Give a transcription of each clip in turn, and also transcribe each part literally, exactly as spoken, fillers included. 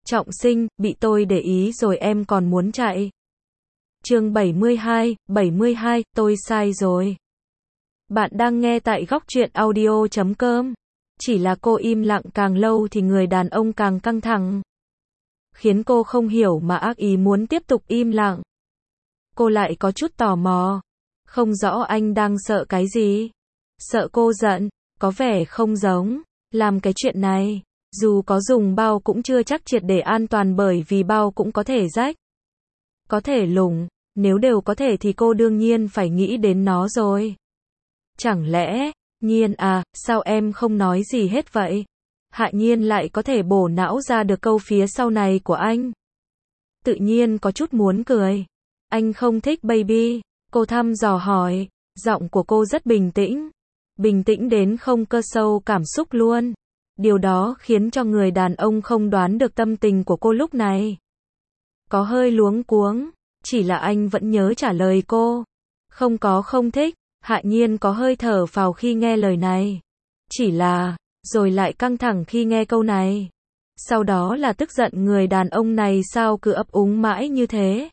Trọng sinh, bị tôi để ý rồi em còn muốn chạy. Chương bảy mươi hai, bảy mươi hai, tôi sai rồi. Bạn đang nghe tại góc truyện audio chấm com. Chỉ là cô im lặng càng lâu thì người đàn ông càng căng thẳng. Khiến cô không hiểu mà ác ý muốn tiếp tục im lặng. Cô lại có chút tò mò. Không rõ anh đang sợ cái gì. Sợ cô giận, có vẻ không giống. Làm cái chuyện này, dù có dùng bao cũng chưa chắc triệt để an toàn bởi vì bao cũng có thể rách. Có thể lủng, nếu đều có thể thì cô đương nhiên phải nghĩ đến nó rồi. Chẳng lẽ, Nhiên à, sao em không nói gì hết vậy? Hạ Nhiên lại có thể bổ não ra được câu phía sau này của anh. Tự nhiên có chút muốn cười. Anh không thích baby, cô thăm dò hỏi, giọng của cô rất bình tĩnh. Bình tĩnh đến không cơ sâu cảm xúc luôn. Điều đó khiến cho người đàn ông không đoán được tâm tình của cô lúc này. Có hơi luống cuống, chỉ là anh vẫn nhớ trả lời cô. Không có không thích. Hạ Nhiên có hơi thở phào khi nghe lời này. Chỉ là, rồi lại căng thẳng khi nghe câu này. Sau đó là tức giận người đàn ông này sao cứ ấp úng mãi như thế.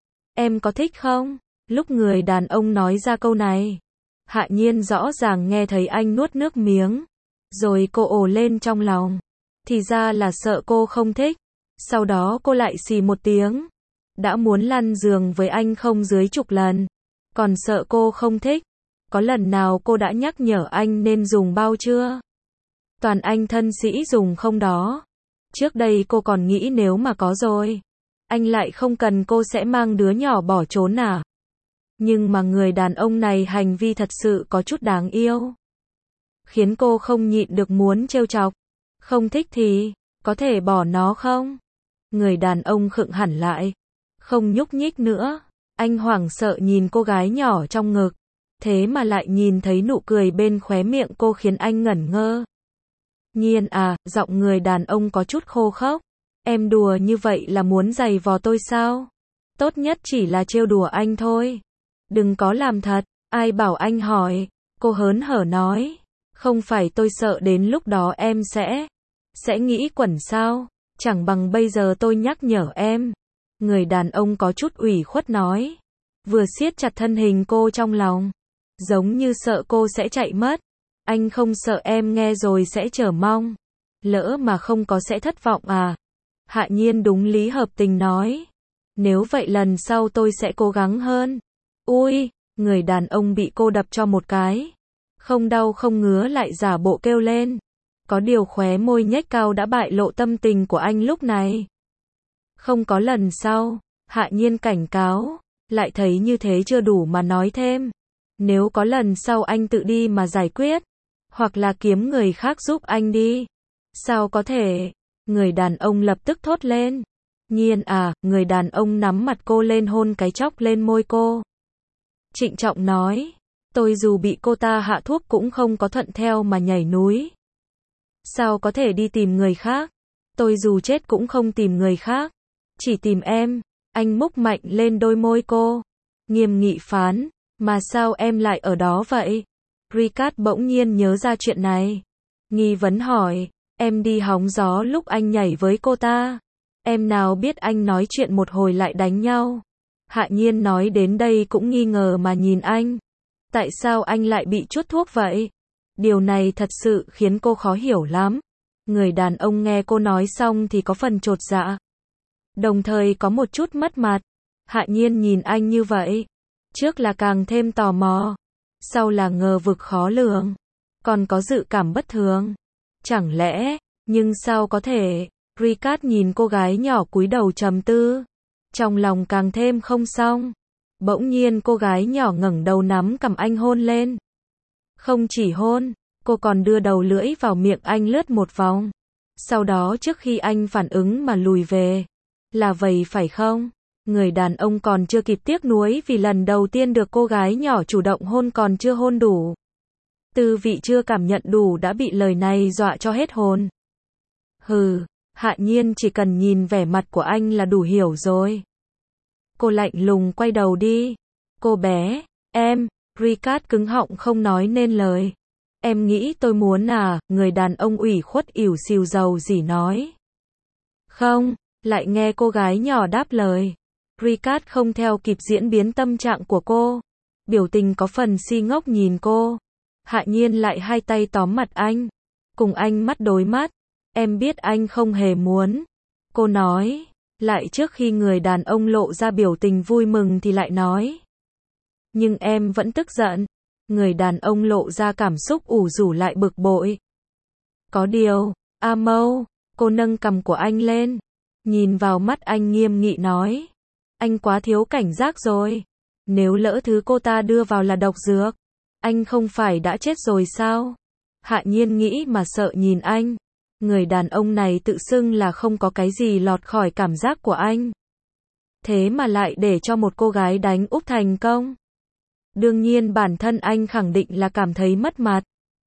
Em có thích không? Lúc người đàn ông nói ra câu này, Hạ Nhiên rõ ràng nghe thấy anh nuốt nước miếng. Rồi cô ồ lên trong lòng. Thì ra là sợ cô không thích. Sau đó cô lại xì một tiếng. Đã muốn lăn giường với anh không dưới chục lần. Còn sợ cô không thích. Có lần nào cô đã nhắc nhở anh nên dùng bao chưa? Toàn anh thân sĩ dùng không đó. Trước đây cô còn nghĩ nếu mà có rồi, anh lại không cần cô sẽ mang đứa nhỏ bỏ trốn à? Nhưng mà người đàn ông này hành vi thật sự có chút đáng yêu. Khiến cô không nhịn được muốn trêu chọc. Không thích thì, có thể bỏ nó không? Người đàn ông khựng hẳn lại. Không nhúc nhích nữa. Anh hoảng sợ nhìn cô gái nhỏ trong ngực. Thế mà lại nhìn thấy nụ cười bên khóe miệng cô khiến anh ngẩn ngơ. Nhiên à, giọng người đàn ông có chút khô khốc. Em đùa như vậy là muốn giày vò tôi sao? Tốt nhất chỉ là trêu đùa anh thôi. Đừng có làm thật, ai bảo anh hỏi. Cô hớn hở nói. Không phải tôi sợ đến lúc đó em sẽ, sẽ nghĩ quẩn sao? Chẳng bằng bây giờ tôi nhắc nhở em. Người đàn ông có chút ủy khuất nói. Vừa siết chặt thân hình cô trong lòng. Giống như sợ cô sẽ chạy mất. Anh không sợ em nghe rồi sẽ chờ mong. Lỡ mà không có sẽ thất vọng à? Hạ Nhiên đúng lý hợp tình nói. Nếu vậy lần sau tôi sẽ cố gắng hơn. Ui, người đàn ông bị cô đập cho một cái. Không đau không ngứa lại giả bộ kêu lên. Có điều khóe môi nhếch cao đã bại lộ tâm tình của anh lúc này. Không có lần sau, Hạ Nhiên cảnh cáo. Lại thấy như thế chưa đủ mà nói thêm. Nếu có lần sau anh tự đi mà giải quyết. Hoặc là kiếm người khác giúp anh đi. Sao có thể? Người đàn ông lập tức thốt lên. Nhiên à, người đàn ông nắm mặt cô lên hôn cái chóc lên môi cô. Trịnh trọng nói. Tôi dù bị cô ta hạ thuốc cũng không có thuận theo mà nhảy núi. Sao có thể đi tìm người khác? Tôi dù chết cũng không tìm người khác. Chỉ tìm em. Anh múc mạnh lên đôi môi cô. Nghiêm nghị phán. Mà sao em lại ở đó vậy? Ricard bỗng nhiên nhớ ra chuyện này. Nghi vấn hỏi. Em đi hóng gió lúc anh nhảy với cô ta. Em nào biết anh nói chuyện một hồi lại đánh nhau. Hạ Nhiên nói đến đây cũng nghi ngờ mà nhìn anh. Tại sao anh lại bị chuốt thuốc vậy? Điều này thật sự khiến cô khó hiểu lắm. Người đàn ông nghe cô nói xong thì có phần chột dạ. Đồng thời có một chút mất mặt. Hạ Nhiên nhìn anh như vậy. Trước là càng thêm tò mò. Sau là ngờ vực khó lường. Còn có dự cảm bất thường. Chẳng lẽ, nhưng sao có thể? Ricard nhìn cô gái nhỏ cúi đầu trầm tư. Trong lòng càng thêm không xong. Bỗng nhiên cô gái nhỏ ngẩng đầu nắm cằm anh hôn lên. Không chỉ hôn, cô còn đưa đầu lưỡi vào miệng anh lướt một vòng. Sau đó trước khi anh phản ứng mà lùi về. Là vậy phải không? Người đàn ông còn chưa kịp tiếc nuối vì lần đầu tiên được cô gái nhỏ chủ động hôn còn chưa hôn đủ. Tư vị chưa cảm nhận đủ đã bị lời này dọa cho hết hồn. Hừ, Hạ Nhiên chỉ cần nhìn vẻ mặt của anh là đủ hiểu rồi. Cô lạnh lùng quay đầu đi. Cô bé, em, Ricard cứng họng không nói nên lời. Em nghĩ tôi muốn à, người đàn ông ủy khuất ỉu xìu dầu dỉ nói. Không, Lại nghe cô gái nhỏ đáp lời. Ricard không theo kịp diễn biến tâm trạng của cô. Biểu tình có phần si ngốc nhìn cô. Hạ Nhiên lại hai tay tóm mặt anh. Cùng anh mắt đối mắt. Em biết anh không hề muốn. Cô nói. Lại trước khi người đàn ông lộ ra biểu tình vui mừng thì lại nói. Nhưng em vẫn tức giận. Người đàn ông lộ ra cảm xúc ủ rũ lại bực bội. Có điều, Amo, cô nâng cằm của anh lên. Nhìn vào mắt anh nghiêm nghị nói. Anh quá thiếu cảnh giác rồi. Nếu lỡ thứ cô ta đưa vào là độc dược, anh không phải đã chết rồi sao? Hạ Nhiên nghĩ mà sợ nhìn anh. Người đàn ông này tự xưng là không có cái gì lọt khỏi cảm giác của anh. Thế mà lại để cho một cô gái đánh úp thành công. Đương nhiên bản thân anh khẳng định là cảm thấy mất mặt.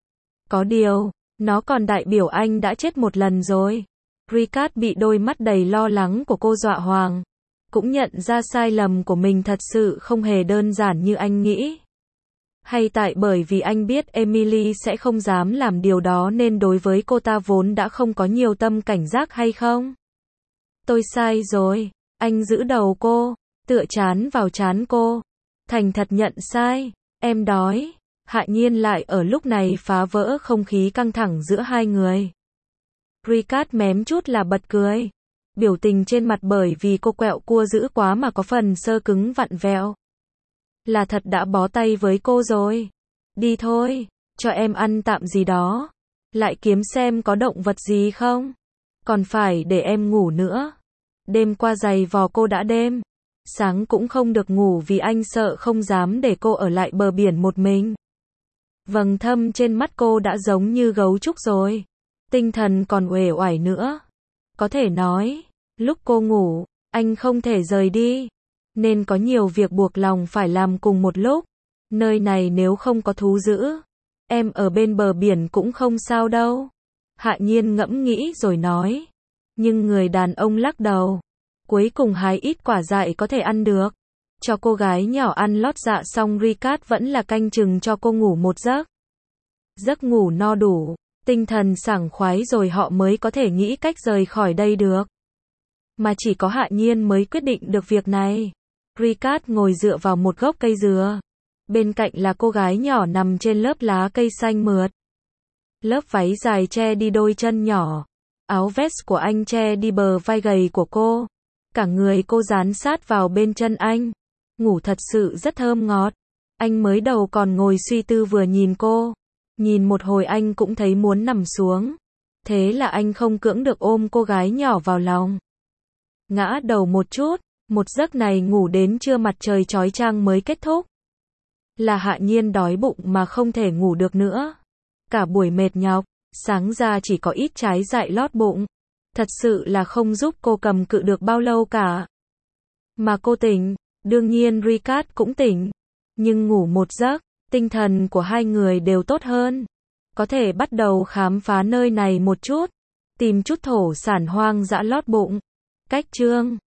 Có điều, nó còn đại biểu anh đã chết một lần rồi. Ricard bị đôi mắt đầy lo lắng của cô dọa hoang. Cũng nhận ra sai lầm của mình thật sự không hề đơn giản như anh nghĩ. Hay tại bởi vì anh biết Emily sẽ không dám làm điều đó nên đối với cô ta vốn đã không có nhiều tâm cảnh giác hay không? Tôi sai rồi. Anh giữ đầu cô, tựa trán vào trán cô. Thành thật nhận sai. Em đói. Hạ Nhiên lại ở lúc này phá vỡ không khí căng thẳng giữa hai người. Ricard mém chút là bật cười. Biểu tình trên mặt bởi vì cô quẹo cua dữ quá mà có phần sơ cứng vặn vẹo. Là thật đã bó tay với cô rồi. Đi thôi, cho em ăn tạm gì đó. Lại kiếm xem có động vật gì không. Còn phải để em ngủ nữa. Đêm qua giày vò cô đã đêm. Sáng cũng không được ngủ vì anh sợ không dám để cô ở lại bờ biển một mình. Vầng thâm trên mắt cô đã giống như gấu trúc rồi. Tinh thần còn uể oải nữa. Có thể nói, lúc cô ngủ, anh không thể rời đi. Nên có nhiều việc buộc lòng phải làm cùng một lúc. Nơi này nếu không có thú dữ, em ở bên bờ biển cũng không sao đâu. Hạ Nhiên ngẫm nghĩ rồi nói. Nhưng người đàn ông lắc đầu. Cuối cùng hái ít quả dại có thể ăn được. Cho cô gái nhỏ ăn lót dạ xong Ricard vẫn là canh chừng cho cô ngủ một giấc. Giấc ngủ no đủ, tinh thần sảng khoái rồi họ mới có thể nghĩ cách rời khỏi đây được. Mà chỉ có Hạ Nhiên mới quyết định được việc này. Ricard ngồi dựa vào một gốc cây dừa. Bên cạnh là cô gái nhỏ nằm trên lớp lá cây xanh mượt. Lớp váy dài che đi đôi chân nhỏ. Áo vest của anh che đi bờ vai gầy của cô. Cả người cô dán sát vào bên chân anh. Ngủ thật sự rất thơm ngọt. Anh mới đầu còn ngồi suy tư vừa nhìn cô. Nhìn một hồi anh cũng thấy muốn nằm xuống. Thế là anh không cưỡng được ôm cô gái nhỏ vào lòng. Ngã đầu một chút. Một giấc này ngủ đến trưa mặt trời chói chang mới kết thúc. Là Hạ Nhiên đói bụng mà không thể ngủ được nữa. Cả buổi mệt nhọc, sáng ra chỉ có ít trái dại lót bụng. Thật sự là không giúp cô cầm cự được bao lâu cả. Mà cô tỉnh, đương nhiên Ricard cũng tỉnh. Nhưng ngủ một giấc, tinh thần của hai người đều tốt hơn. Có thể bắt đầu khám phá nơi này một chút. Tìm chút thổ sản hoang dã lót bụng. Cách chương